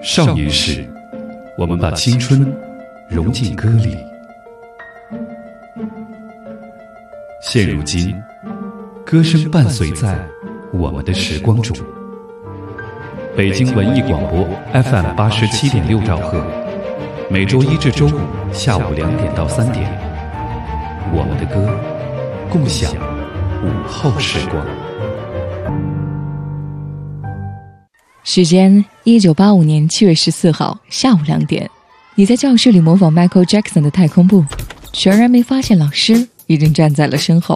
少年时，我们把青春融进歌里。现如今，歌声伴随在我们的时光中。北京文艺广播 FM 87.6兆赫，每周一至周五下午2点到3点，我们的歌，共享午后时光。 时间1985年7月14号下午2点，你在教室里模仿 Michael Jackson 的太空步，全然没发现老师已经站在了身后。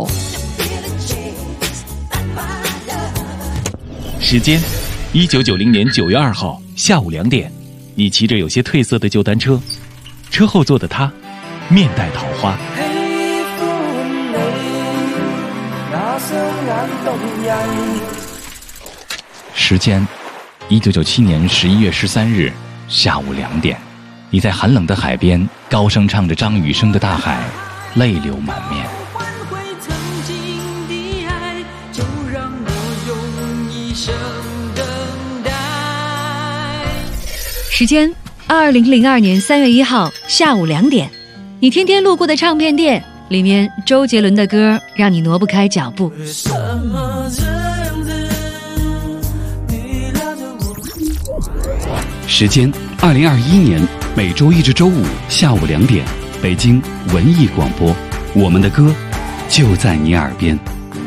时间1990年9月2号下午2点，你骑着有些褪色的旧单车，车后座的他面带桃花。时间1997年11月13日下午2点，你在寒冷的海边高声唱着张雨生的《大海》，泪流满面。 时间2002年3月1号下午2点，你天天路过的唱片店里面，周杰伦的歌让你挪不开脚步。 时间2021年每周一至周五下午2点，北京文艺广播，我们的歌就在你耳边。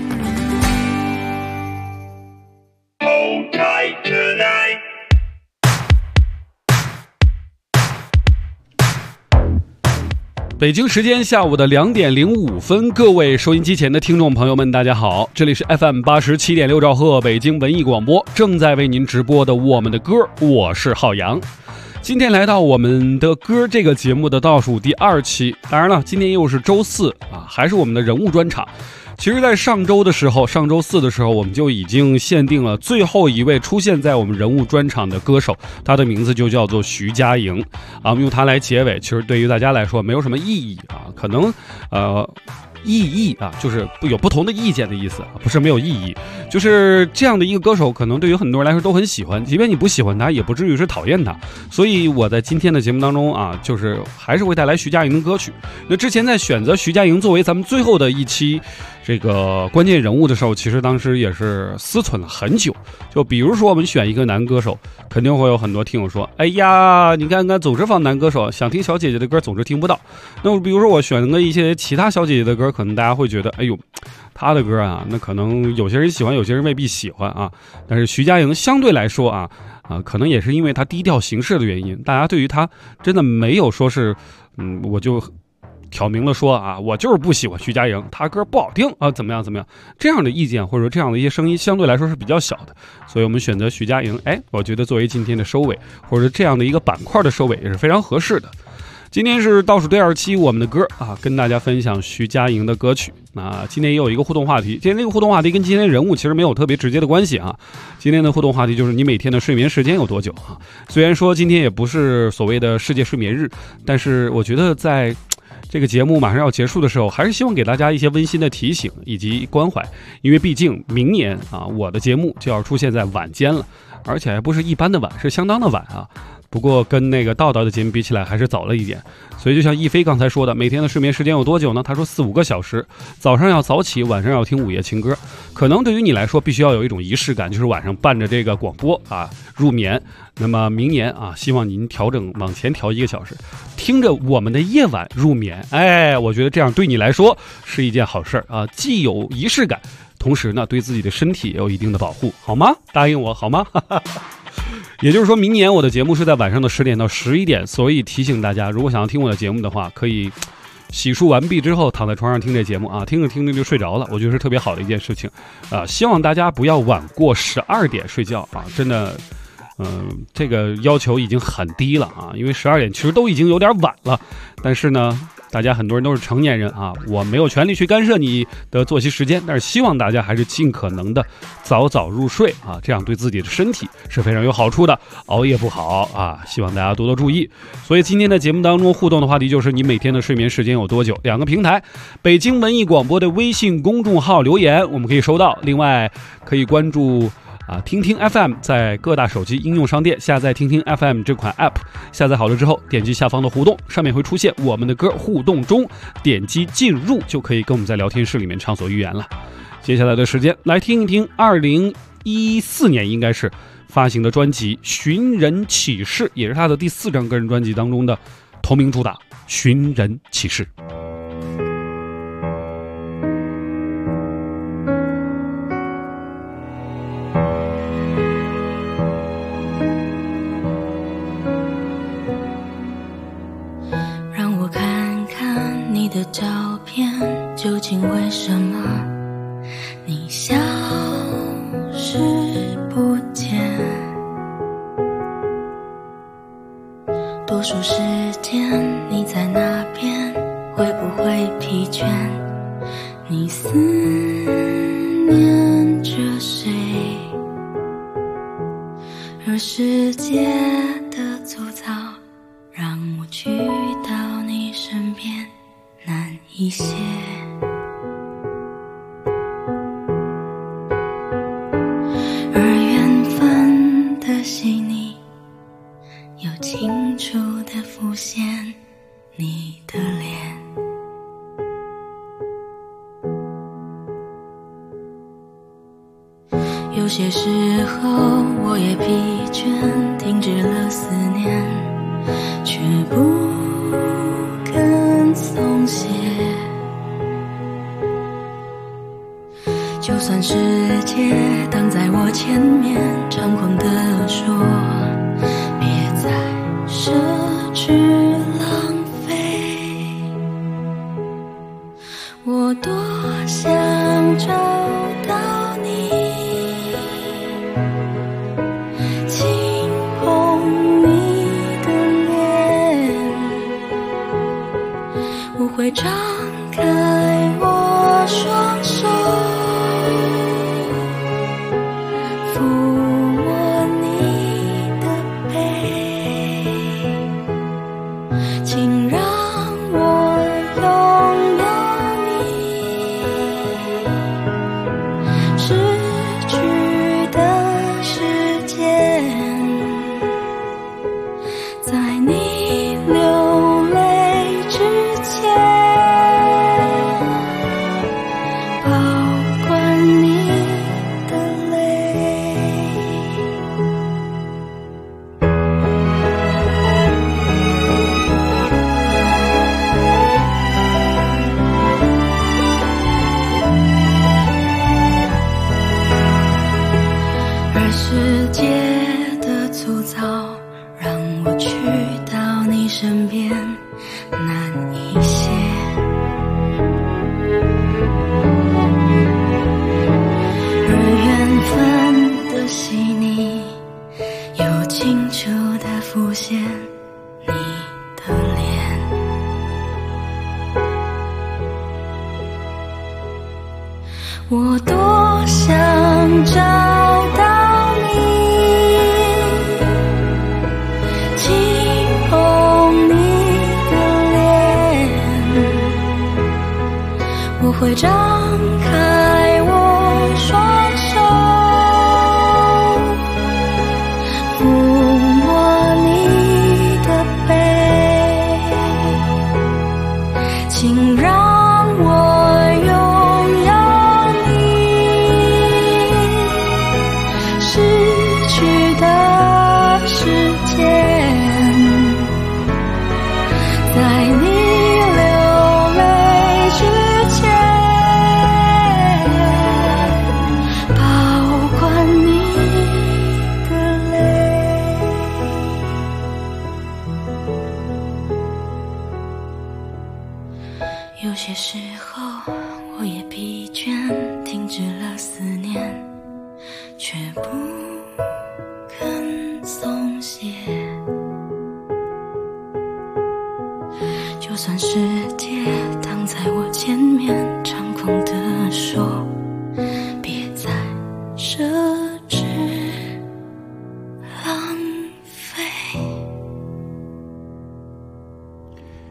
北京时间下午的2点05分，各位收音机前的听众朋友们，大家好，这里是 FM 87.6兆赫北京文艺广播，正在为您直播的我们的歌，我是浩洋。今天来到我们的歌这个节目的倒数第2期，当然了，今天又是周四啊，还是我们的人物专场。其实在上周四的时候，我们就已经限定了最后一位出现在我们人物专场的歌手，他的名字就叫做徐佳莹啊，我们用它来结尾，其实对于大家来说没有什么意义啊，可能意义啊，就是有不同的意见的意思，不是没有意义，就是这样的一个歌手，可能对于很多人来说都很喜欢，即便你不喜欢他，也不至于是讨厌他。所以我在今天的节目当中啊，就是还是会带来徐佳莹的歌曲。那之前在选择徐佳莹作为咱们最后的一期这个关键人物的时候，其实当时也是思忖了很久。就比如说我们选一个男歌手，肯定会有很多听友说，哎呀，你看看总是放男歌手，想听小姐姐的歌总是听不到。那么比如说我选了一些其他小姐姐的歌，可能大家会觉得，哎呦，她的歌啊，那可能有些人喜欢，有些人未必喜欢啊。但是徐佳莹相对来说啊，可能也是因为她低调行事的原因，大家对于她真的没有说是，我就挑明了说啊，我就是不喜欢徐佳莹，她歌不好听啊，怎么样这样的意见或者说这样的一些声音相对来说是比较小的，所以我们选择徐佳莹，我觉得作为今天的收尾或者这样的一个板块的收尾也是非常合适的。今天是倒数第2期我们的歌啊，跟大家分享徐佳莹的歌曲。今天也有一个互动话题，今天这个互动话题跟今天人物其实没有特别直接的关系啊。今天的互动话题就是你每天的睡眠时间有多久啊？虽然说今天也不是所谓的世界睡眠日，但是我觉得在这个节目马上要结束的时候，还是希望给大家一些温馨的提醒以及关怀，因为毕竟明年啊，我的节目就要出现在晚间了，而且还不是一般的晚，是相当的晚啊。不过跟那个道道的节目比起来还是早了一点，所以就像一飞刚才说的，每天的睡眠时间有多久呢？他说4-5个小时，早上要早起，晚上要听午夜情歌。可能对于你来说必须要有一种仪式感，就是晚上伴着这个广播啊入眠。那么明年啊，希望您往前调1个小时，听着我们的夜晚入眠。我觉得这样对你来说是一件好事啊，既有仪式感，同时呢对自己的身体也有一定的保护，好吗？答应我好吗？也就是说明年我的节目是在晚上的10点到11点，所以提醒大家，如果想要听我的节目的话，可以洗漱完毕之后躺在床上听这节目啊，听着听着就睡着了，我觉得是特别好的一件事情啊。希望大家不要晚过12点睡觉啊，真的这个要求已经很低了啊，因为12点其实都已经有点晚了，但是呢大家很多人都是成年人啊，我没有权利去干涉你的作息时间，但是希望大家还是尽可能的早早入睡啊，这样对自己的身体是非常有好处的，熬夜不好啊，希望大家多多注意。所以今天的节目当中互动的话题就是你每天的睡眠时间有多久，2个平台，北京文艺广播的微信公众号留言我们可以收到，另外可以关注听听 FM 在各大手机应用商店下载听听 FM 这款 App， 下载好了之后点击下方的互动，上面会出现我们的歌互动中，点击进入就可以跟我们在聊天室里面畅所欲言了。接下来的时间来听一听2014年应该是发行的专辑《寻人启事》，也是他的第4张个人专辑当中的同名主打《寻人启事》。 让我看看你的照片，究竟为什么你消失不见？多数时间你在那边，会不会疲倦？你思念着谁？而世界的粗糙让我去到你身边难一些。而缘分的细腻又清楚地浮现你的脸。有些时候我也疲倦，停止了思念，却不肯松懈。就算世界挡在我前面，猖狂地说别再奢侈浪费，我多想找到你，轻碰你的脸，我会张开我双手，抚摸你的背，请让我拥有你，失去的时间，在你流泪之前，保管你的泪。而世界的粗糙让我去到你身边难一些。而缘分的细腻又清楚地浮现你的脸。我多想找到你，轻碰你的脸，我会张开我双手，抚摸你的背，请让我拥有你，失去的时间，在你流泪之前，保管你的泪。有些时候我也疲倦，停止了思念，却不肯松懈。就算世界挡在我前面，猖狂地说别再奢侈浪费。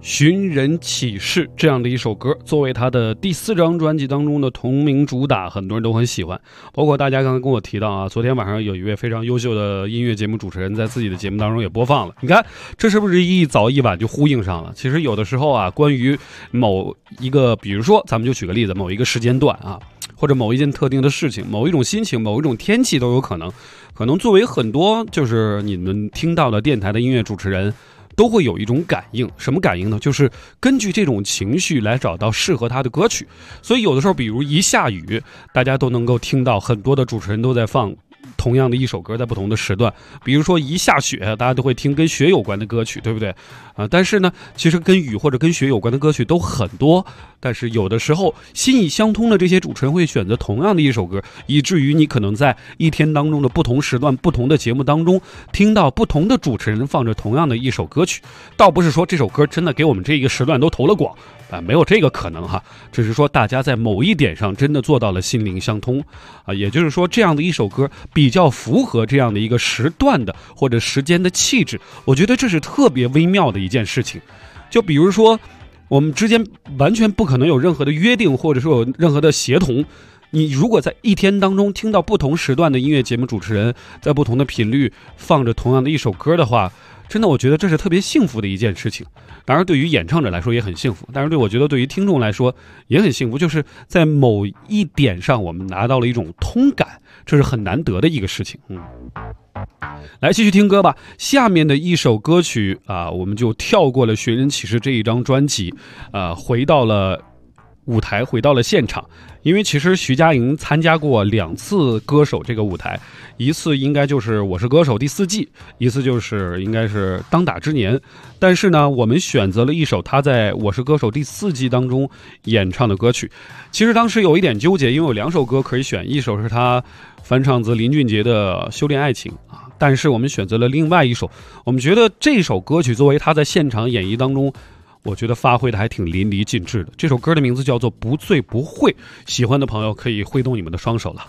寻人启事》这样的一首歌，作为他的第4张专辑当中的同名主打，很多人都很喜欢。包括大家刚才跟我提到啊，昨天晚上有一位非常优秀的音乐节目主持人在自己的节目当中也播放了。你看，这是不是一早一晚就呼应上了？其实有的时候啊，关于某一个，比如说咱们就举个例子，某一个时间段啊，或者某一件特定的事情，某一种心情，某一种天气都有可能作为很多就是你们听到的电台的音乐主持人都会有一种感应。什么感应呢？就是根据这种情绪来找到适合他的歌曲。所以有的时候比如一下雨，大家都能够听到很多的主持人都在放同样的一首歌在不同的时段。比如说一下雪，大家都会听跟雪有关的歌曲，对不对但是呢，其实跟雨或者跟雪有关的歌曲都很多，但是有的时候心意相通的这些主持人会选择同样的一首歌，以至于你可能在一天当中的不同时段不同的节目当中听到不同的主持人放着同样的一首歌曲。倒不是说这首歌真的给我们这一个时段都投了广没有这个可能哈，只是说大家在某一点上真的做到了心灵相通也就是说这样的一首歌比较符合这样的一个时段的或者时间的气质，我觉得这是特别微妙的一件事情。就比如说我们之间完全不可能有任何的约定，或者说有任何的协同，你如果在一天当中听到不同时段的音乐节目主持人在不同的频率放着同样的一首歌的话，真的我觉得这是特别幸福的一件事情。当然对于演唱者来说也很幸福，但是我觉得对于听众来说也很幸福，就是在某一点上我们拿到了一种通感，这是很难得的一个事情。来继续听歌吧。下面的一首歌曲我们就跳过了《寻人启事》这一张专辑回到了舞台，回到了现场。因为其实徐佳莹参加过2次歌手这个舞台，一次应该就是《我是歌手》第4季，一次就是应该是《当打之年》。但是呢，我们选择了一首她在《我是歌手》第4季当中演唱的歌曲。其实当时有一点纠结，因为有2首歌可以选，一首是她翻唱自林俊杰的《修炼爱情》但是我们选择了另外一首，我们觉得这首歌曲作为她在现场演绎当中，我觉得发挥的还挺淋漓尽致的。这首歌的名字叫做《不醉不会》，喜欢的朋友可以挥动你们的双手了。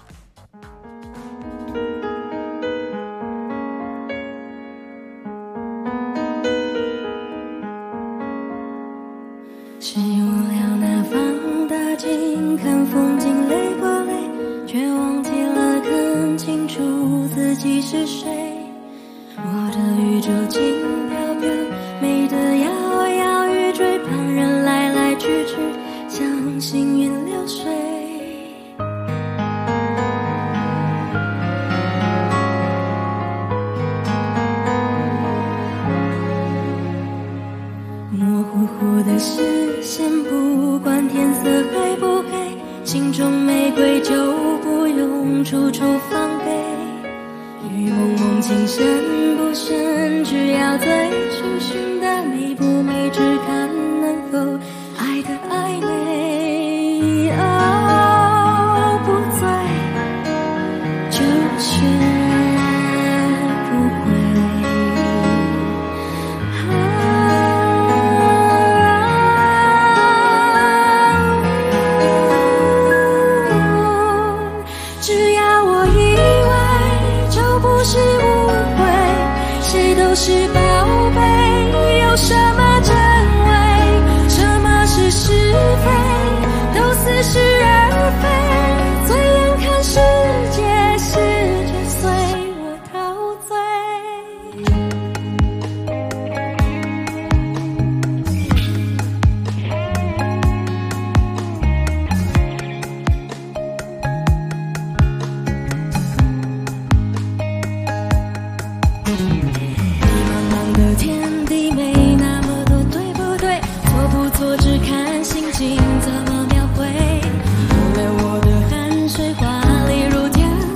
是无聊那放大镜看风景累过累，却忘记了看清楚自己是谁。我的宇宙轻飘飘，美得摇摇欲坠，旁人来来去去，像行云流水。模糊糊的视线，不管天色黑不黑，心中玫瑰就不用处处防备。雨蒙蒙情深不深，只要醉醺醺的美不美，只看能否爱的暧昧。不醉就学不会，只要我以为就不是误会，谁都是宝贝，有什么真伪，什么是是非，都似是而非，醉眼看世界，世界随我陶醉。茫茫的天地没那么多对不对，错不错只看心情怎么描绘。我连我的汗水华丽如天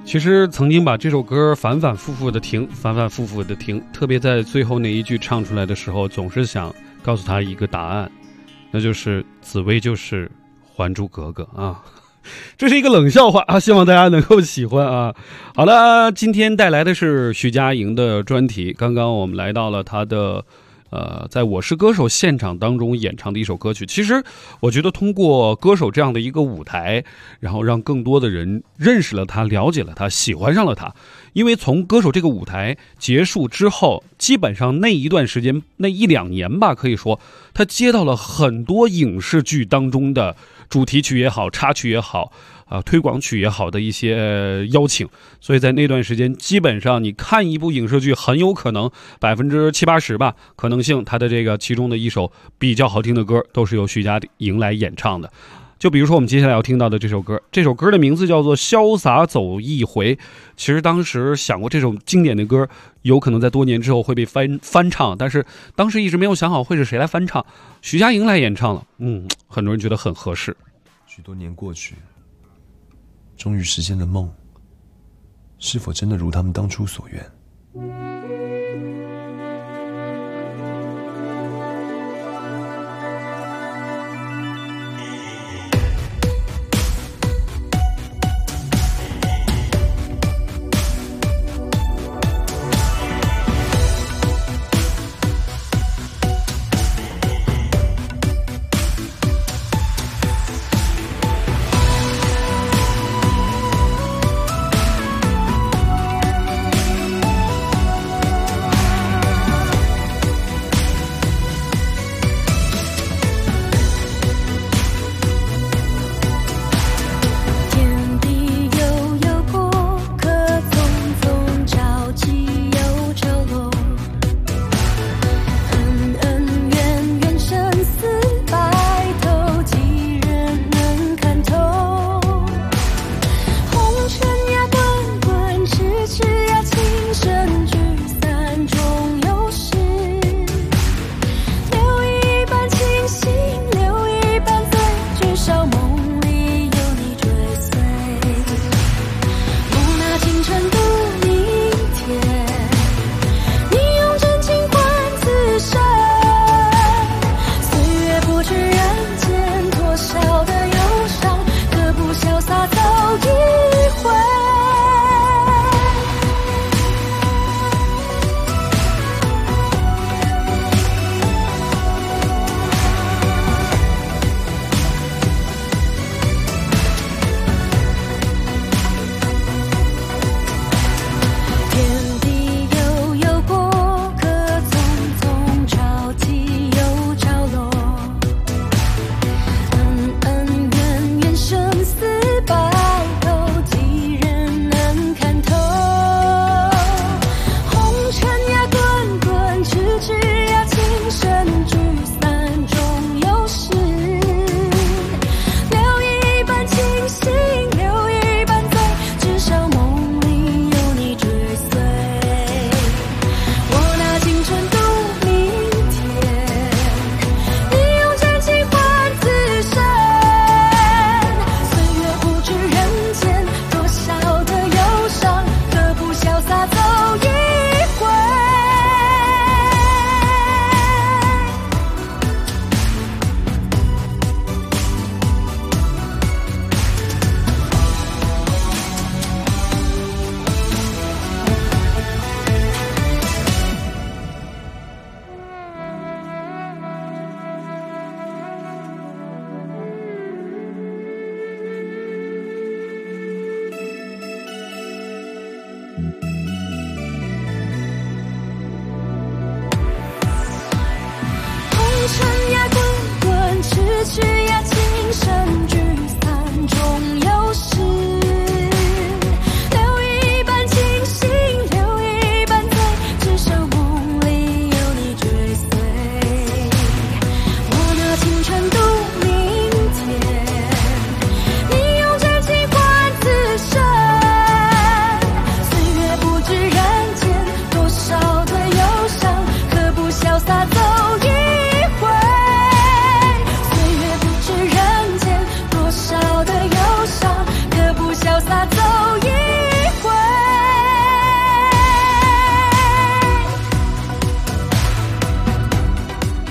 其实曾经把这首歌反反复复的听，特别在最后那一句唱出来的时候，总是想告诉他一个答案，那就是紫薇就是还珠格格啊。这是一个冷笑话啊，希望大家能够喜欢啊。好了，今天带来的是徐佳莹的专题。刚刚我们来到了她的在我是歌手现场当中演唱的一首歌曲。其实我觉得通过歌手这样的一个舞台，然后让更多的人认识了他，了解了他，喜欢上了他。因为从歌手这个舞台结束之后，基本上那一段时间，那1-2年吧，可以说他接到了很多影视剧当中的主题曲也好，插曲也好，推广曲也好的一些邀请，所以在那段时间，基本上你看一部影视剧，很有可能70-80%吧，可能性它的这个其中的一首比较好听的歌，都是由徐佳莹来演唱的。就比如说我们接下来要听到的这首歌，这首歌的名字叫做《潇洒走一回》。其实当时想过这首经典的歌有可能在多年之后会被翻唱，但是当时一直没有想好会是谁来翻唱，徐佳莹来演唱了。很多人觉得很合适。 许多年过去，终于实现了梦，是否真的如他们当初所愿？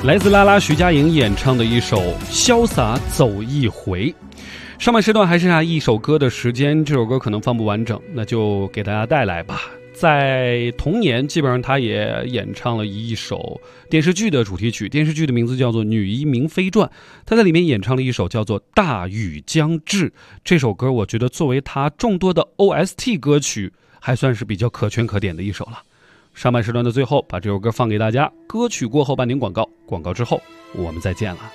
来自拉拉徐佳莹演唱的一首《潇洒走一回》。上半时段还剩下一首歌的时间，这首歌可能放不完整，那就给大家带来吧。在同年，基本上他也演唱了一首电视剧的主题曲，电视剧的名字叫做《女医明妃传》，他在里面演唱了一首叫做《大雨将至》。这首歌我觉得作为他众多的 OST 歌曲，还算是比较可圈可点的一首了。上半时段的最后，把这首歌放给大家。歌曲过后半点广告，广告之后我们再见了。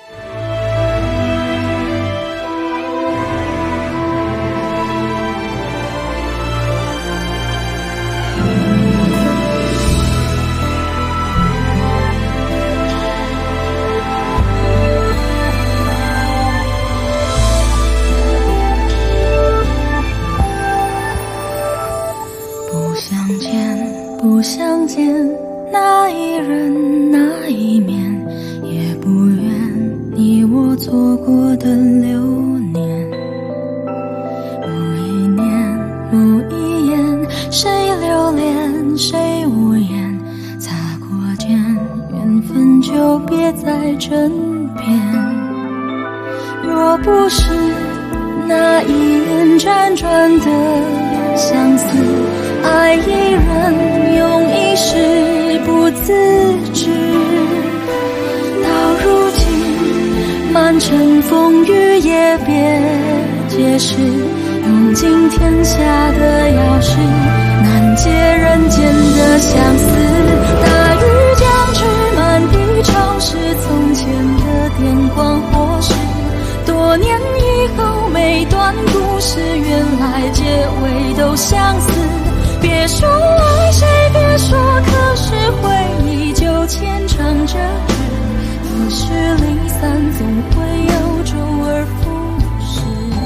不相见，那一人那一面，也不愿你我错过的流年。某一年某一眼，谁留恋谁无言，擦过肩，缘分就别在枕边。若不是那一眼辗转的相思，爱一人用一世不自知，到如今满城风雨也别解释，用尽天下的钥匙，难解人间的相思。大雨将至，满地潮湿，从前的电光火石，多年以后每段故事，原来结尾都相似。别说爱谁，别说可是，回忆就牵肠着纸，得失离散总会有周而复始。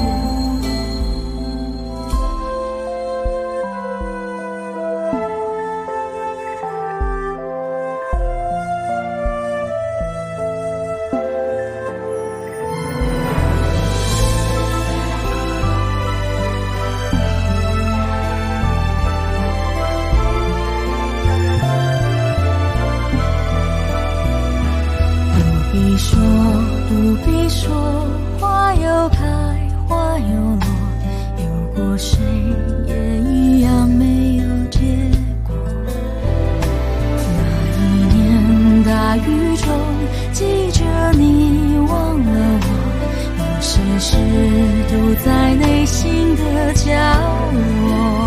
不必说，花又开花又落，有过谁也一样没有结果。那一年大雨中，记着你忘了我，有些事都在内心的角落。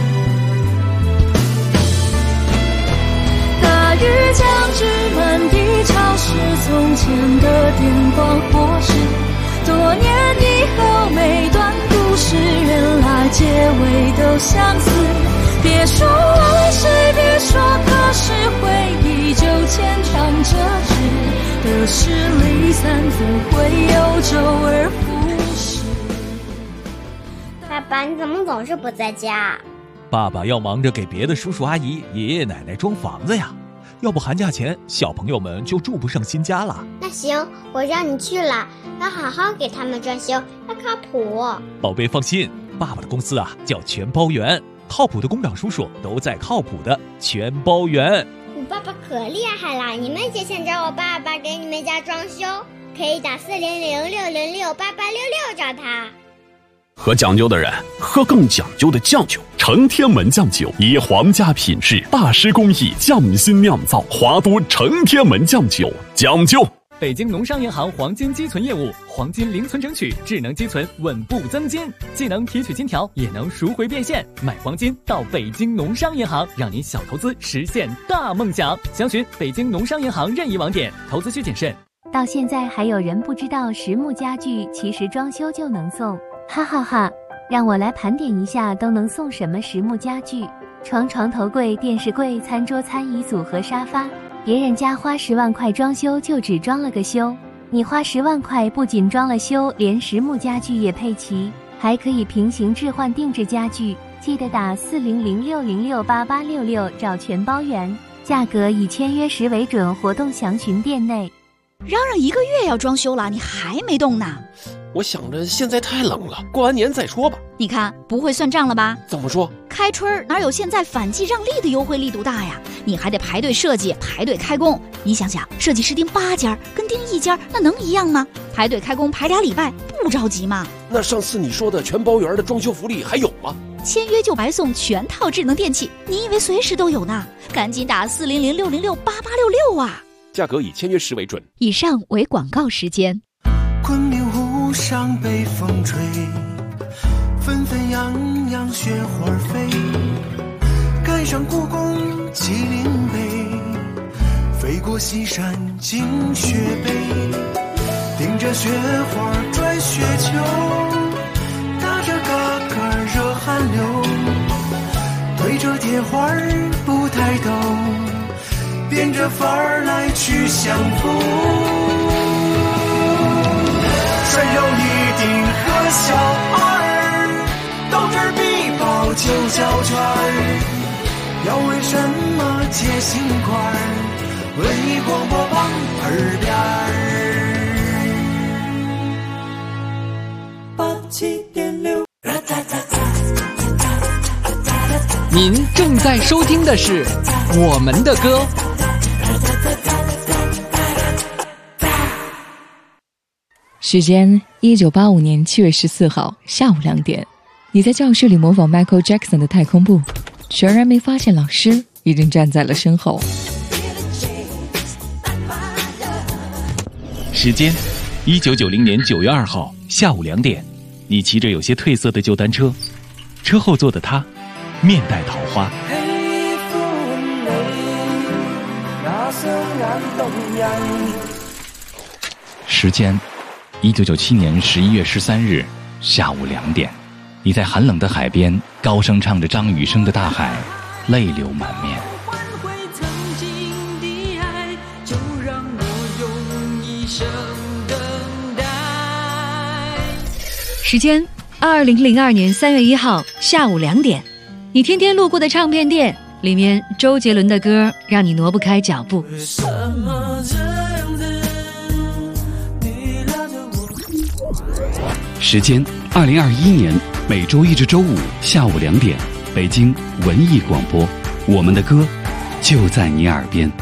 大雨将至，满地潮湿，从前的电光火石，多年以后每段故事，原来结尾都相似。别说爱谁，别说可是，回忆就牵肠着纸，得失离散总会有周而复始。 爸爸，你怎么总是不在家？ 爸爸要忙着给别的叔叔阿姨、爷爷奶奶装房子呀，要不寒假前小朋友们就住不上新家了。 那行，我让你去了，要好好给他们装修，要靠谱。 宝贝放心，爸爸的公司啊叫全包园，靠谱的工长叔叔都在靠谱的全包园。 我爸爸可厉害了，你们也想找我爸爸给你们家装修，可以打4006068866找他。 喝讲究的人喝更讲究的酱酒，成天门酱酒以皇家品质、大师工艺匠心酿造，华都成天门酱酒讲究。 北京农商银行黄金积存业务，黄金零存整取，智能积存，稳步增金，既能提取金条，也能赎回变现。买黄金到北京农商银行，让您小投资实现大梦想。详询北京农商银行任意网点，投资需谨慎。 到现在还有人不知道实木家具其实装修就能送，哈哈哈！让我来盘点一下都能送什么实木家具：床、床头柜、电视柜、餐桌、餐椅组和沙发。别人家花10万块装修就只装了个修，你花10万块不仅装了修，连实木家具也配齐，还可以平行置换定制家具。记得打4006068866找全包园，价格以签约时为准，活动详询店内。 嚷嚷1个月要装修了，你还没动呢？ 我想着现在太冷了，过完年再说吧。 你看，不会算账了吧？ 怎么说？ 开春哪有现在反季让利的优惠力度大呀？你还得排队设计，排队开工。你想想，设计师订8家跟订1家，那能一样吗？排队开工排2礼拜，不着急吗？ 那上次你说的全包圆的装修福利还有吗？ 签约就白送全套智能电器，你以为随时都有呢？赶紧打400-606-8866啊！ 价格以签约时为准。 以上为广告时间。 昆明湖上北风吹，纷纷扬扬雪花飞，赶上故宫麒麟碑，飞过西山进雪北，顶着雪花转雪球，打着嘎嘎热汗流，对着铁花不抬头，变着法儿来去相逢。山有一定和小二，到这儿必报9角圈儿。要问什么解心块，文艺广播榜耳边儿。87.6。 您正在收听的是我们的歌。 时间1985年7月14号下午2点，你在教室里模仿 Michael Jackson 的太空步，全然没发现老师已经站在了身后。 时间1990年9月2号下午2点，你骑着有些褪色的旧单车，车后座的他面带桃花。时间1997年11月13日下午2点，你在寒冷的海边高声唱着张雨生的《大海》，泪流满面。 时间2002年3月1号下午2点，你天天路过的唱片店里面，周杰伦的歌让你挪不开脚步。 时间2021年每周1至周5下午2点，北京文艺广播，我们的歌就在你耳边。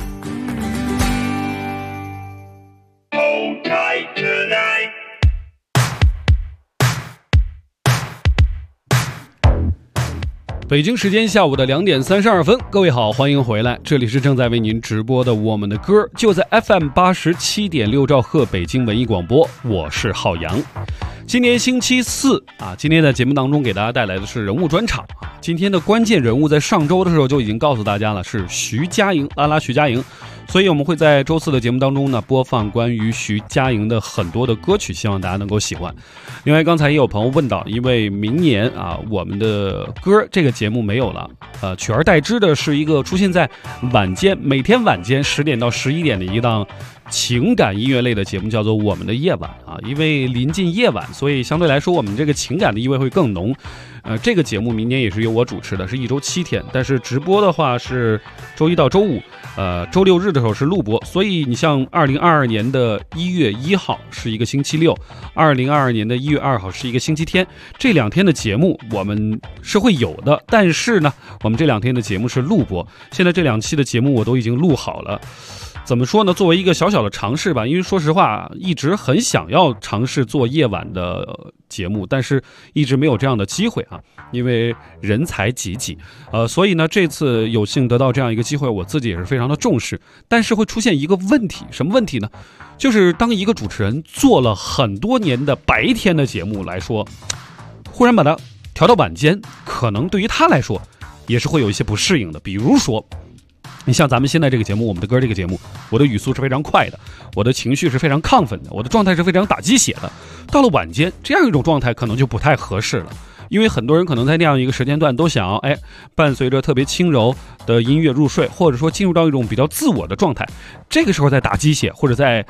北京时间下午的2点32分，各位好，欢迎回来，这里是正在为您直播的我们的歌，就在 FM 87.6兆赫北京文艺广播，我是浩洋。今年星期4啊，今天在节目当中给大家带来的是人物专场啊。今天的关键人物在上周的时候就已经告诉大家了，是徐佳莹，拉拉徐佳莹。所以我们会在周4的节目当中呢，播放关于徐佳莹的很多的歌曲，希望大家能够喜欢。另外，刚才也有朋友问到，因为明年啊，我们的歌这个节目没有了，取而代之的是一个出现在晚间，每天晚间10点到11点的一档情感音乐类的节目，叫做《我们的夜晚》啊。因为临近夜晚，所以相对来说我们这个情感的意味会更浓。这个节目明年也是由我主持的，是1周7天，但是直播的话是周1到周5，周6日的时候是录播。所以你像2022年的1月1号是一个星期六，2022年的1月2号是一个星期天，这2天的节目我们是会有的，但是呢，我们这2天的节目是录播。现在这2期的节目我都已经录好了。怎么说呢？作为一个小小的尝试吧，因为说实话，一直很想要尝试做夜晚的节目，但是一直没有这样的机会啊，因为人才济济，所以呢，这次有幸得到这样一个机会，我自己也是非常的重视。但是会出现一个问题，什么问题呢？就是当一个主持人做了很多年的白天的节目来说，忽然把它调到晚间，可能对于他来说也是会有一些不适应的。比如说，你像咱们现在这个节目，我们的歌这个节目，我的语速是非常快的，我的情绪是非常亢奋的，我的状态是非常打鸡血的。到了晚间，这样一种状态可能就不太合适了，因为很多人可能在那样一个时间段都想要，伴随着特别轻柔的音乐入睡，或者说进入到一种比较自我的状态。这个时候在打鸡血，或者在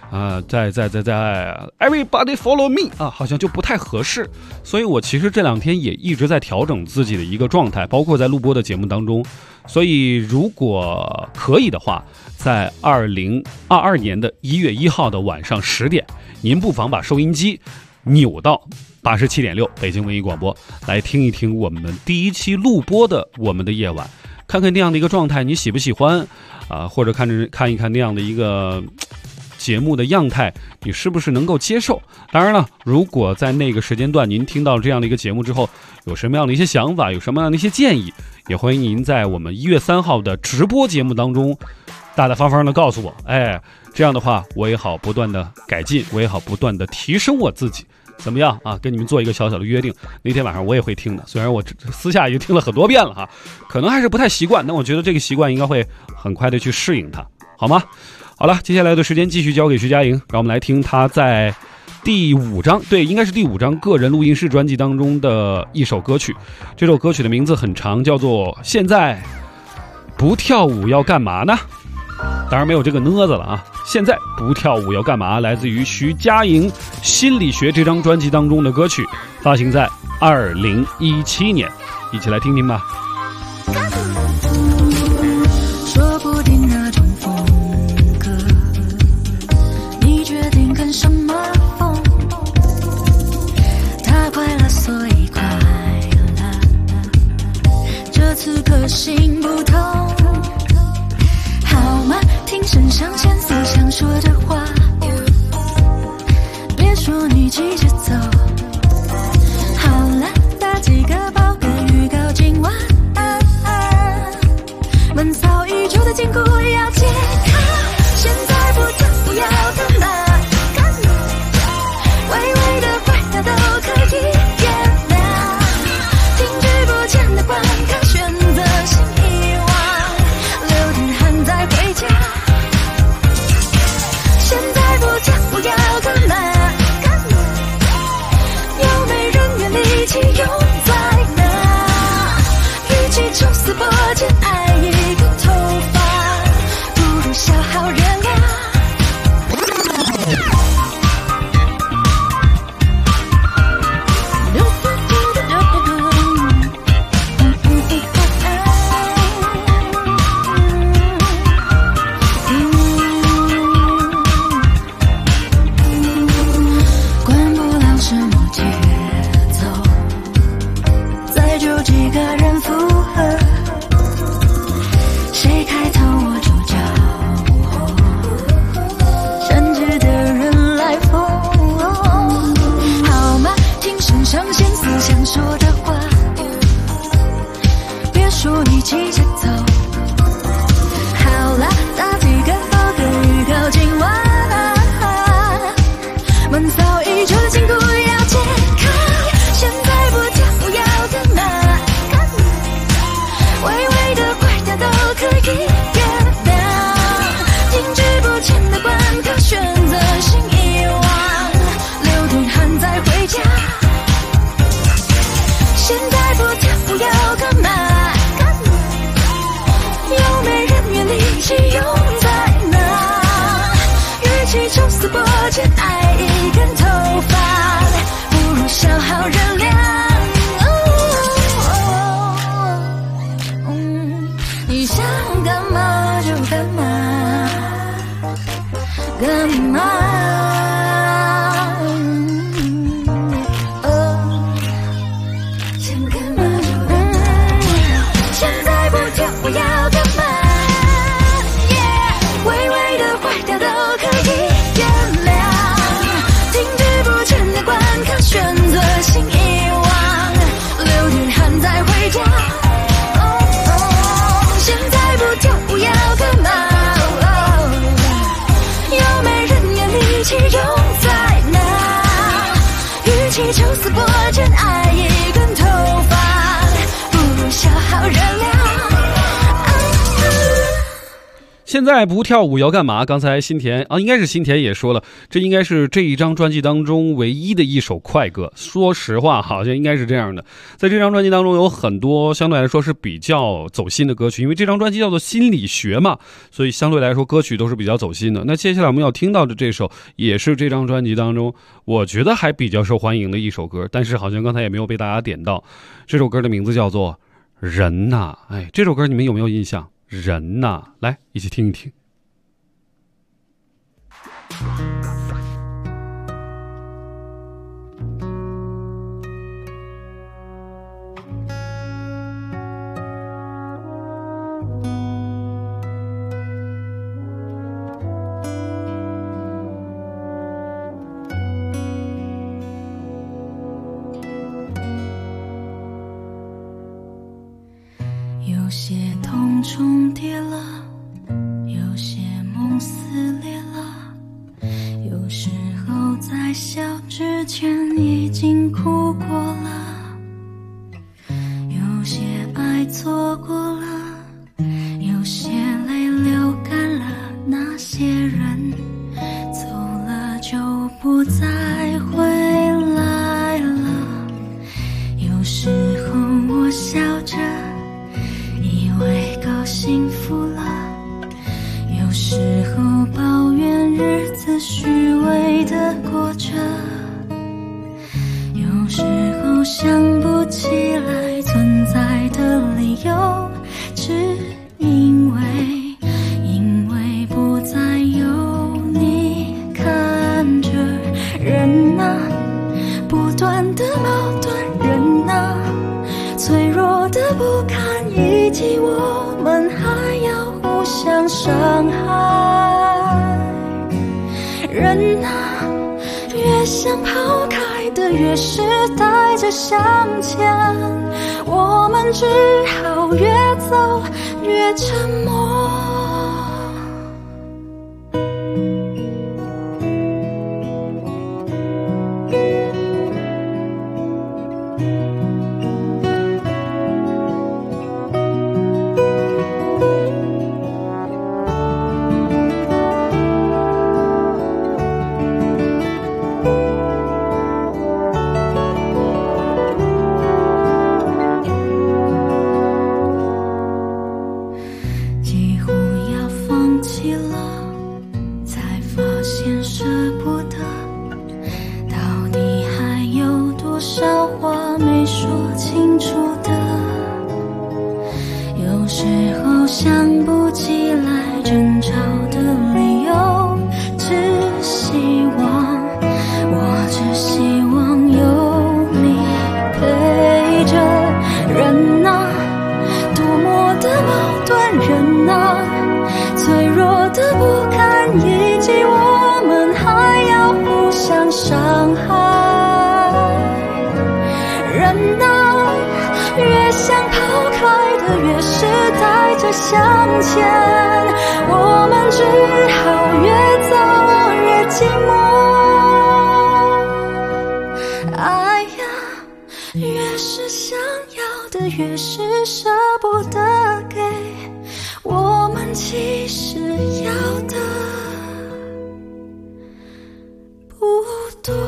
Everybody Follow Me 啊，好像就不太合适。所以我其实这2天也一直在调整自己的一个状态，包括在录播的节目当中。所以如果可以的话，在2022年的1月1号的晚上10点，您不妨把收音机扭到87.6北京文艺广播，来听一听我们第一期录播的《我们的夜晚》，看看那样的一个状态你喜不喜欢啊？或者看一看那样的一个节目的样态，你是不是能够接受？当然了，如果在那个时间段您听到这样的一个节目之后，有什么样的一些想法，有什么样的一些建议，也欢迎您在我们1月3号的直播节目当中大大方方的告诉我，这样的话我也好不断的改进，我也好不断的提升我自己，怎么样啊？跟你们做一个小小的约定，那天晚上我也会听的，虽然我私下已经听了很多遍了哈，可能还是不太习惯，但我觉得这个习惯应该会很快的去适应它，好吗？好了，接下来的时间继续交给徐佳莹，让我们来听她在第5张，对，应该是第5张个人录音室专辑当中的一首歌曲。这首歌曲的名字很长，叫做《现在不跳舞要干嘛呢》。当然没有这个呢子了啊！现在不跳舞要干嘛？来自于徐佳莹《心理学》这张专辑当中的歌曲，发行在2017年，一起来听听吧。 说不定那种风格，你决定跟什么风？他快乐，所以快乐。这次个性不同。好吗？听肾上腺素想说的话，别说你急着走。好了，打几个报个预告，今晚闷骚已久的禁锢要解开。现在不跳不要干嘛？微微的坏掉都可以原谅，停止不前的关卡，选择性遗忘，流点汗再回家。现在不跳不要干嘛？有没人愿力气用在哪？与其抽丝剥茧爱一根头发，不如消耗热量。抽丝剥茧爱一根头发，不如消耗热量。 现在不跳舞要干嘛？刚才新田应该是新田也说了，这应该是这一张专辑当中唯一的一首快歌。说实话，好像应该是这样的。在这张专辑当中有很多相对来说是比较走心的歌曲，因为这张专辑叫做心理学嘛，所以相对来说歌曲都是比较走心的。那接下来我们要听到的这首也是这张专辑当中我觉得还比较受欢迎的一首歌，但是好像刚才也没有被大家点到。这首歌的名字叫做人呐。这首歌你们有没有印象？人呐，来一起听一听。 有时候在笑之前已经哭过了，有些爱错过了，有些泪流干了，那些人走了就不再回来了。有时候我笑着以为够幸福了，有时候抱怨日子虚伪的过着，有时候想不起来存在的理由，只因为不再有你看着。人啊，不断的矛盾，人啊，脆弱的不堪一击，我们还要互相伤害。人啊，越想抛开的越是带着向前，我们只好越走越沉默。向前，我们只好越走越寂寞。爱呀，越是想要的，越是舍不得给，我们其实要的不多。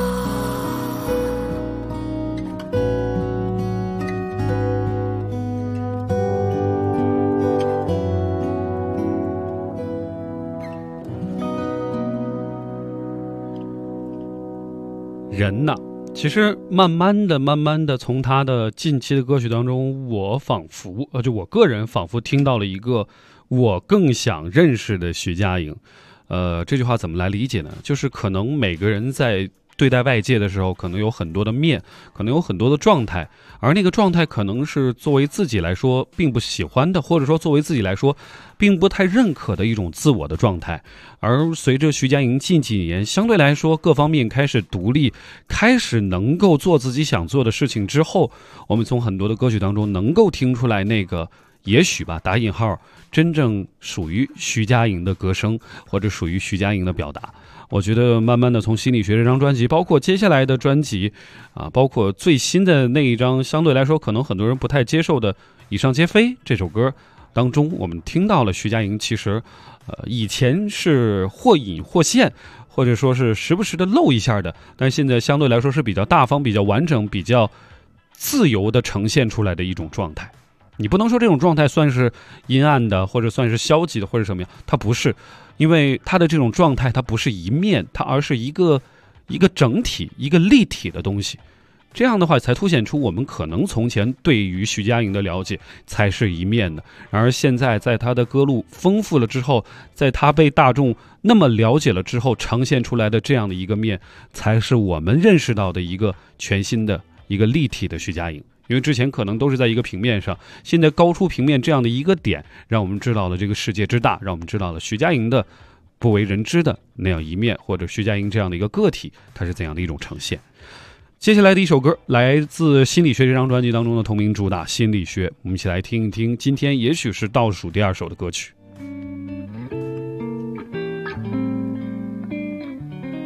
人呐，其实慢慢的从他的近期的歌曲当中，我个人仿佛听到了一个我更想认识的徐佳莹。这句话怎么来理解呢？就是可能每个人在对待外界的时候，可能有很多的面，可能有很多的状态，而那个状态可能是作为自己来说并不喜欢的，或者说作为自己来说并不太认可的一种自我的状态。而随着徐佳莹近几年相对来说各方面开始独立，开始能够做自己想做的事情之后，我们从很多的歌曲当中能够听出来那个也许吧，打引号，真正属于徐佳莹的歌声，或者属于徐佳莹的表达。我觉得慢慢的从心理学这张专辑，包括接下来的专辑包括最新的那一张相对来说可能很多人不太接受的以上皆非这首歌当中，我们听到了徐佳莹其实以前是或隐或现，或者说是时不时的露一下的，但现在相对来说是比较大方、比较完整、比较自由的呈现出来的一种状态。你不能说这种状态算是阴暗的，或者算是消极的，或者什么样，它不是，因为它的这种状态它不是一面，它而是一个整体，一个立体的东西。这样的话才凸显出我们可能从前对于徐佳莹的了解才是一面的，然而现在在她的歌路丰富了之后，在她被大众那么了解了之后，呈现出来的这样的一个面，才是我们认识到的一个全新的一个立体的徐佳莹。因为之前可能都是在一个平面上，现在高出平面这样的一个点，让我们知道了这个世界之大，让我们知道了徐佳莹的不为人知的那样一面，或者徐佳莹这样的一个个体，它是怎样的一种呈现。接下来的一首歌来自心理学这张专辑当中的同名主打心理学，我们一起来听一听今天也许是倒数第2首的歌曲。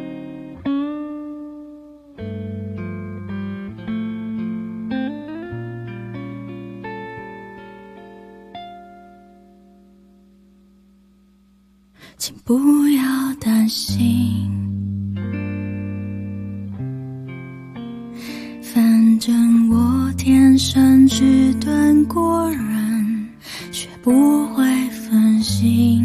不要担心，反正我天生是钝过人，学不会分心。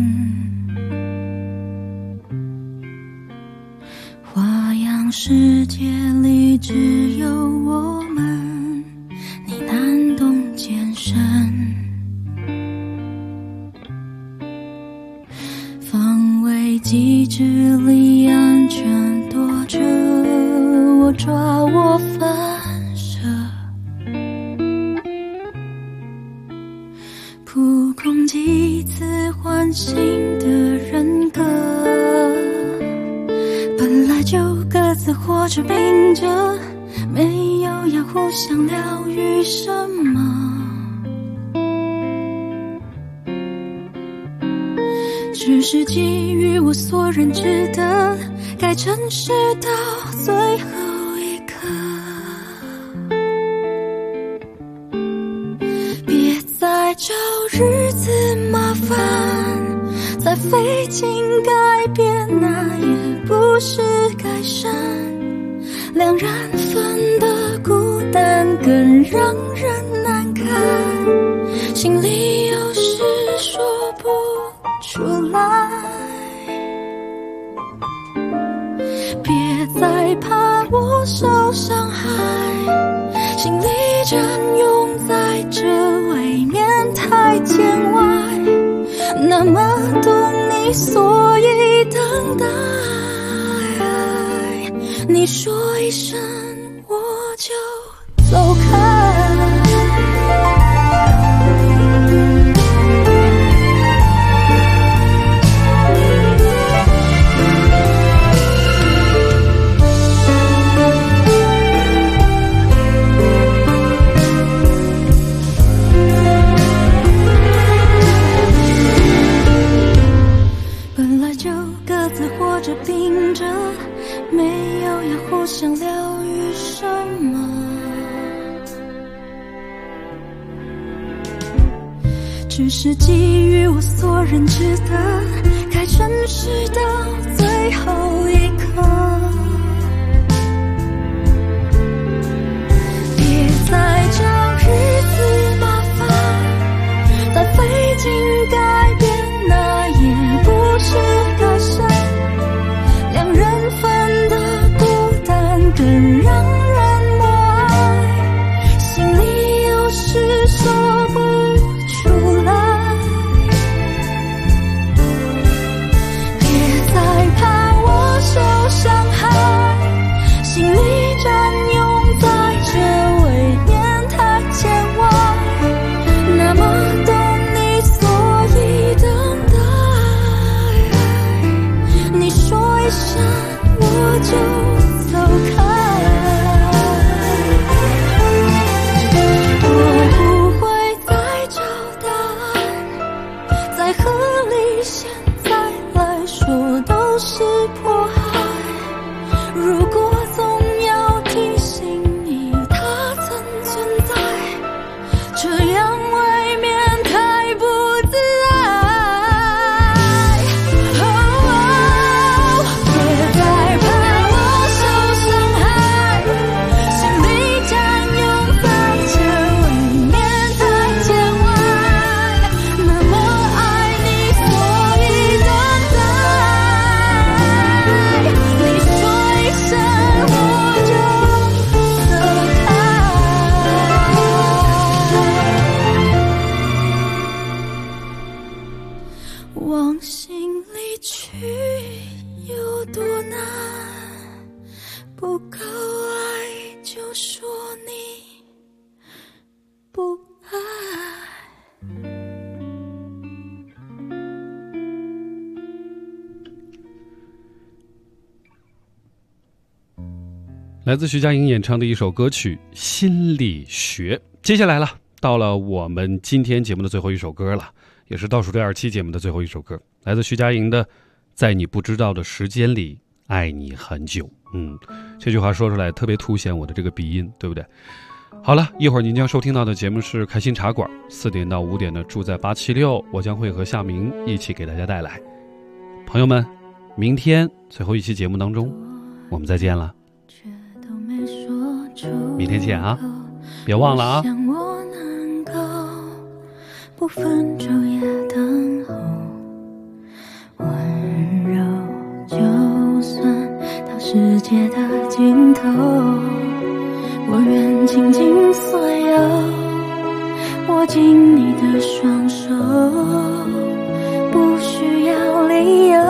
花样世界里只有我们，你难懂艰深。防卫机制里安全躲着，我抓我反射，扑空几次唤醒的人格，本来就各自活着并着，没有要互相疗愈什么，只是基于我所认知的，该诚实到最后一刻。别再找日子麻烦，再费劲改变，那也不是改善。两人份的孤单更让人难堪，心里有时说不出来。别再怕我受伤害，心里占用在这未免太见外，那么懂你所以等待，你说一声我就走开。本来就各自活着并着，没有要互相疗愈什么，只是基于我所认知的，该诚实到最后一刻。别再找日子麻烦，再费劲改变，那也不是改善。两人份的孤单更让人默哀，心里有时说不出来。别再怕我受伤害，心里占用在这未免太见外，那么懂你所以等待，你说一声我就走开。我不会再找答案，在河里现在来说都是迫害，如果总要提醒你它曾存在，这样未免太不自爱。别再怕我受伤害，心里占用在这未免太见外，那么爱你所以等待，你说一声我就走开。往心里去有多难，不够爱就说你不爱。 来自徐佳莹演唱的一首歌曲《心理学》。接下来了，到了我们今天节目的最后一首歌了，也是倒数第2期节目的最后一首歌，来自徐佳莹的《在你不知道的时间里爱你很久》。这句话说出来特别凸显我的这个鼻音，对不对？好了，一会儿您将收听到的节目是开心茶馆，4点到5点的住在876，我将会和夏明一起给大家带来朋友们，明天最后一期节目当中，我们再见了。明天见啊，别忘了啊。 想我能够不分昼夜等候，温柔就算到世界的尽头，我愿倾尽所有，握紧你的双手，不需要理由，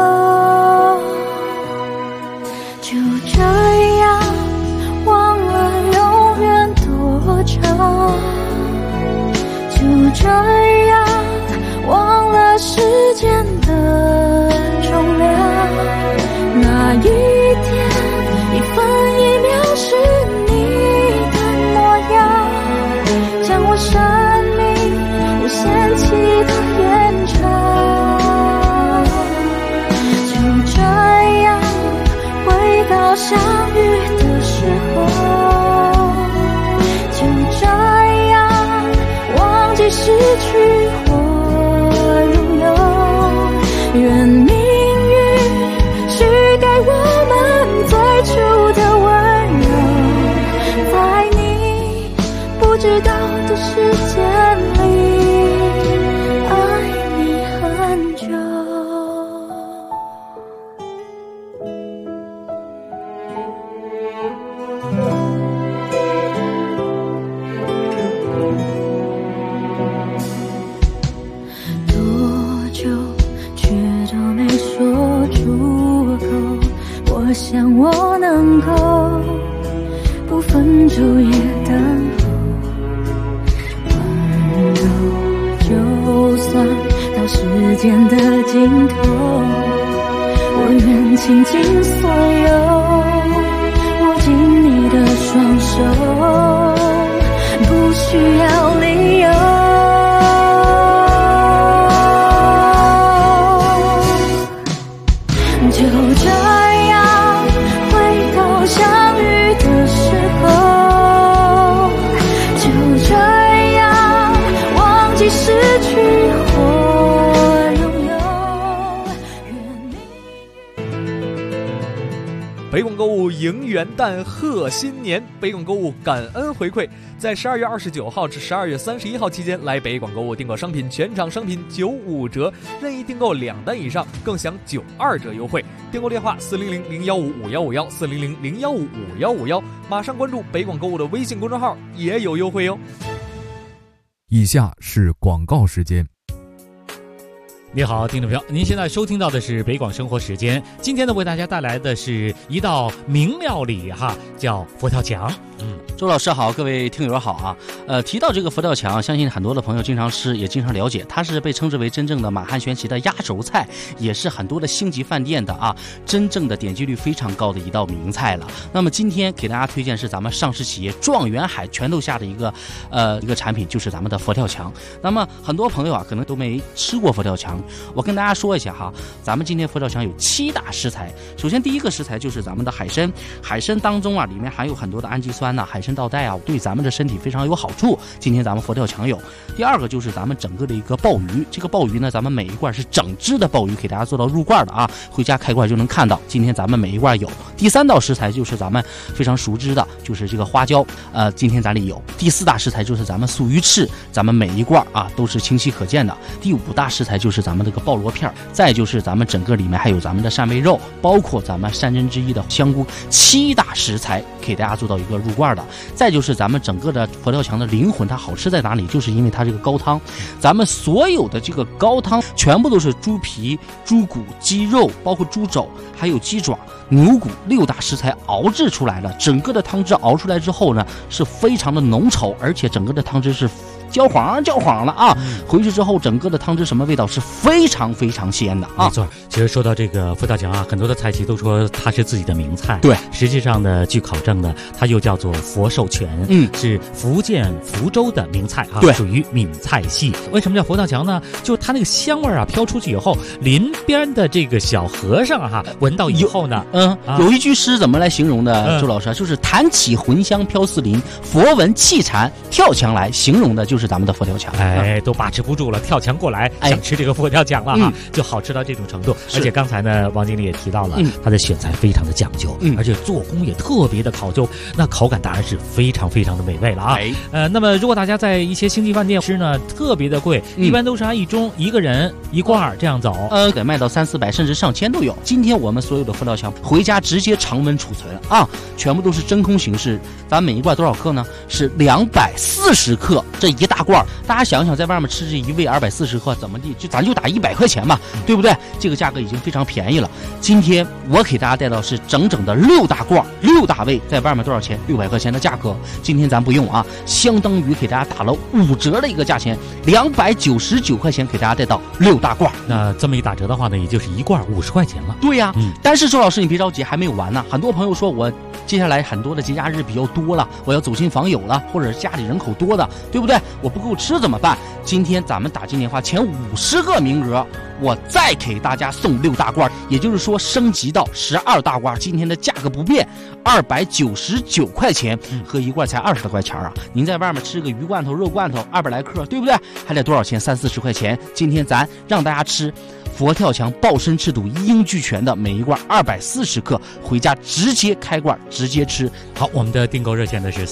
就这样忘了永远多长，就这样忘了时间的重量，那一天一分一秒是你的模样，将我生命无限期的延长，就这样回到相遇的时候，就这样忘记失去或拥有，愿命运许给我们最初的温柔，在你不知道的时间里爱你很久。多久却都没说出口，我想我能够不分昼夜等候，温柔就算到时间的尽头，我愿倾尽所有，握紧你的双手，不需要理由，就这样回到相遇的时候，就这样忘记失去或拥有。 北广购物迎元旦贺新年，北广购物感恩回馈，在12月29号至12月31号期间来北广购物订购商品，全场商品95折，任意订购2单以上更享92折优惠。订购电话400-015-5151，400-015-5151，马上关注北广购物的微信公众号也有优惠哟。 以下是广告时间。 你好，听众朋友，您现在收听到的是北广生活时间。今天呢，为大家带来的是一道名料理哈，叫佛跳墙。 周老师好，各位听友好啊。提到这个佛跳墙，相信很多的朋友经常吃，也经常了解，它是被称之为真正的满汉全席的压轴菜，也是很多的星级饭店的真正的点击率非常高的一道名菜了。那么今天给大家推荐是咱们上市企业状元海拳头下的一个产品，就是咱们的佛跳墙。那么很多朋友可能都没吃过佛跳墙，我跟大家说一下哈，咱们今天佛跳墙有7大食材。首先第一个食材就是咱们的海参，海参当中里面含有很多的氨基酸海参倒带对咱们的身体非常有好处。今天咱们佛跳墙有。第二个就是咱们整个的一个鲍鱼，这个鲍鱼呢，咱们每一罐是整只的鲍鱼，给大家做到入罐的回家开罐就能看到。今天咱们每一罐有。第3道食材就是咱们非常熟知的，就是这个花椒，今天咱里有。第4大食材就是咱们素鱼翅，咱们每一罐都是清晰可见的。第5大食材就是咱们这个鲍螺片，再就是咱们整个里面还有咱们的扇贝肉，包括咱们3珍之一的香菇。7大食材给大家做到一个入罐的。再就是咱们整个的佛跳墙的灵魂，它好吃在哪里？就是因为它这个高汤，咱们所有的这个高汤全部都是猪皮、猪骨、鸡肉，包括猪肘，还有鸡爪、牛骨6大食材熬制出来的。整个的汤汁熬出来之后呢，是非常的浓稠，而且整个的汤汁是焦黄了回去之后整个的汤汁什么味道？是非常非常鲜的没错。其实说到这个佛跳墙很多的菜系都说它是自己的名菜。 对， 实际上呢，据考证呢，它又叫做佛寿全，是福建福州的名菜对， 属于闽菜系。为什么叫佛跳墙呢？就它那个香味飘出去以后，邻边的这个小和尚闻到以后呢， 有一句诗怎么来形容的？周老师就是弹起魂香飘四邻，佛闻气禅跳墙来，形容的就是就是咱们的佛跳墙。 哎，都把持不住了，跳墙过来想吃这个佛跳墙了哈，就好吃到这种程度。而且刚才呢，王经理也提到了，它的选材非常的讲究，而且做工也特别的考究，那口感当然是非常非常的美味了啊。那么如果大家在一些星级饭店吃呢，特别的贵，一般都是按一盅一个人一罐这样走， 给卖到300-400甚至上千都有。今天我们所有的佛跳墙回家直接常温储存啊，全部都是真空形式。咱每一罐多少克呢？是240克，这一大罐。大家想想，在外面吃这一位240克怎么地，咱就打100块钱嘛，对不对？这个价格已经非常便宜了。今天我给大家带到是整整的6大罐，6大位，在外面多少钱？600块钱的价格。今天咱不用啊，相当于给大家打了5折的一个价钱，299块钱给大家带到6大罐。 那这么一打折的话呢，也就是一罐50块钱了。 对呀，但是周老师你别着急，还没有完呢。很多朋友说我接下来很多的节假日比较多了，我要走亲访友了，或者家里人口多的，对不对？我不够吃怎么办？今天咱们打进电话前50个名额，我再给大家送6大罐，也就是说升级到12大罐。今天的价格不变，299块钱，喝一罐才20多块钱啊！您在外面吃个鱼罐头、肉罐头200来克，对不对？还得多少钱？30-40块钱。今天咱让大家吃佛跳墙爆参翅肚一应俱全的每一罐240克，回家直接开罐直接吃。 好，我们的订购热线呢是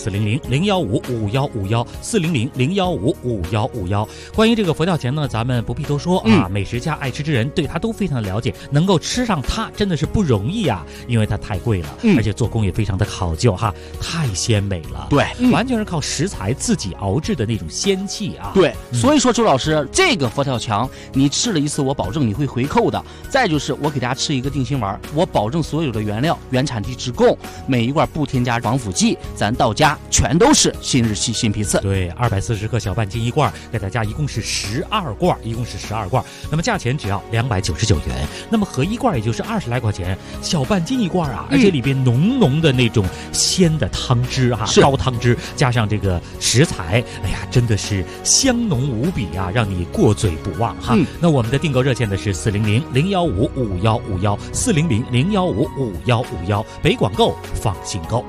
400-015-5151，400-015-5151。关于这个佛跳墙呢，咱们不必多说啊，美食家爱吃之人对它都非常的了解，能够吃上它真的是不容易啊，因为它太贵了，而且做工也非常的考究哈，太鲜美了。 对， 完全是靠食材自己熬制的那种鲜气啊。 对，所以说周老师，这个佛跳墙你吃了一次，我保证你会回扣的。再就是我给大家吃一个定心丸，我保证所有的原料原产地直供，每一罐不添加防腐剂，咱到家全都是新日期新批次。 对，240克小半斤一罐，给大家一共是12罐，那么价钱只要299元，那么合一罐也就是20来块钱，小半斤一罐啊，而且里边浓浓的那种鲜的汤汁啊，高汤汁加上这个食材，哎呀，真的是香浓无比啊，让你过嘴不忘哈。那我们的订购热线呢是400-015-5151，400-015-5151，北广购放心购。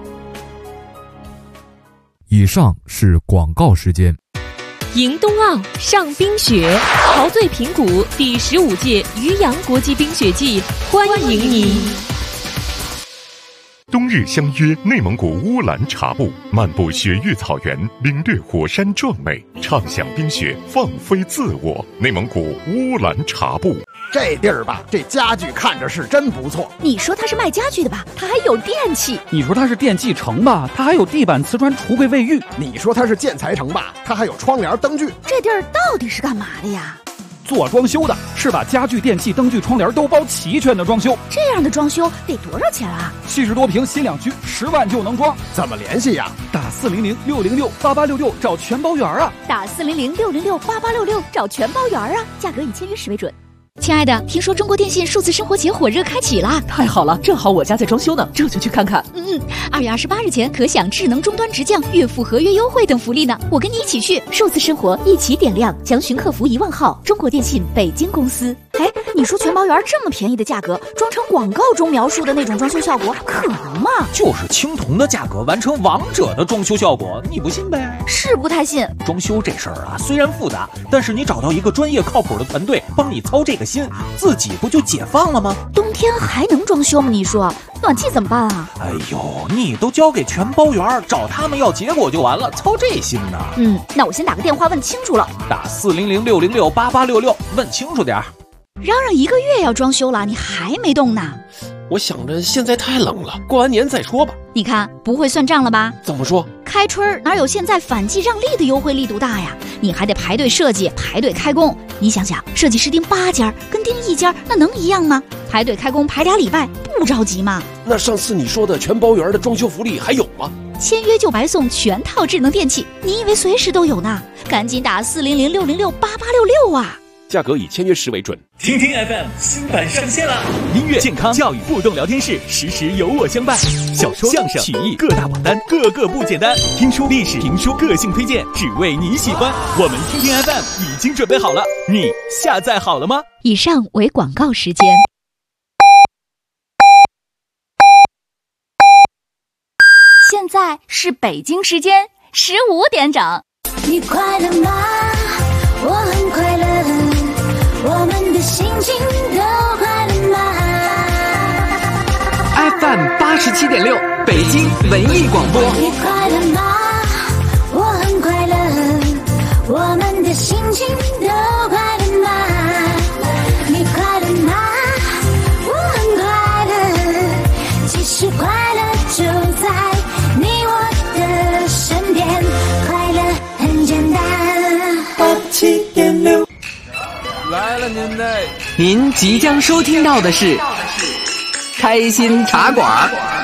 以上是广告时间。 迎冬奥，上冰雪，陶醉平谷第15届渔阳国际冰雪季，欢迎你！ 冬日相约内蒙古乌兰察布，漫步雪域草原，领略火山壮美，畅享冰雪，放飞自我。内蒙古乌兰察布。 这地儿吧，这家具看着是真不错。 你说它是卖家具的吧，它还有电器。 你说它是电器城吧，它还有地板、瓷砖、橱柜、卫浴。 你说它是建材城吧，它还有窗帘、灯具。 这地儿到底是干嘛的呀？ 做装修的，是把家具、电器、灯具、窗帘都包齐全的装修。 这样的装修得多少钱啊 ？70多平新两居，10万就能装。 怎么联系呀？ 打400-606-8866找全包圆啊！ 打400-606-8866找全包圆啊！价格以签约时为准。亲爱的，听说中国电信数字生活节火热开启了， 太好了，正好我家在装修呢，这就去看看。 2月28日前可享智能终端直降、月付合约优惠等福利呢，我跟你一起去，数字生活一起点亮，详询客服1万号，中国电信北京公司。哎，你说全包圆这么便宜的价格，装成广告中描述的那种装修效果，可能吗？ 就是青铜的价格完成王者的装修效果，你不信呗？ 是不太信。 装修这事儿啊，虽然复杂，但是你找到一个专业靠谱的团队帮你操这个心，自己不就解放了吗？ 冬天还能装修吗？你说暖气怎么办啊？ 哎呦，你都交给全包圆，找他们要结果就完了，操这心呢？ 那我先打个电话问清楚了。 打400-606-8866问清楚点。 嚷嚷1个月要装修了，你还没动呢？ 我想着现在太冷了，过完年再说吧。 你看不会算账了吧？ 怎么说？ 开春哪有现在反季让利的优惠力度大呀？你还得排队设计，排队开工。你想想，设计师盯8家跟盯1家，那能一样吗？排队开工排2礼拜，不着急吗？ 那上次你说的全包圆的装修福利还有吗？ 签约就白送全套智能电器，你以为随时都有呢？赶紧打400-606-8866啊！ 价格以签约时为准。 听听 FM 新版上线了，音乐、健康、教育互动聊天室，时时有我相伴。小说、相声、曲艺各大榜单，个个不简单。听书、历史、评书、个性推荐，只为你喜欢。我们听听 FM 已经准备好了，你下载好了吗？ 以上为广告时间。 现在是北京时间15点整。 你快乐吗？我很快乐，我们的心情都快乐吗？ FM 87.6北京文艺广播。 你快乐吗？我很快乐，我们的心情都快乐吗？你快乐吗？我很快乐，其实快乐就在你我的身边，快乐很简单。87.6 来了您的， 您即将收听到的是开心茶馆。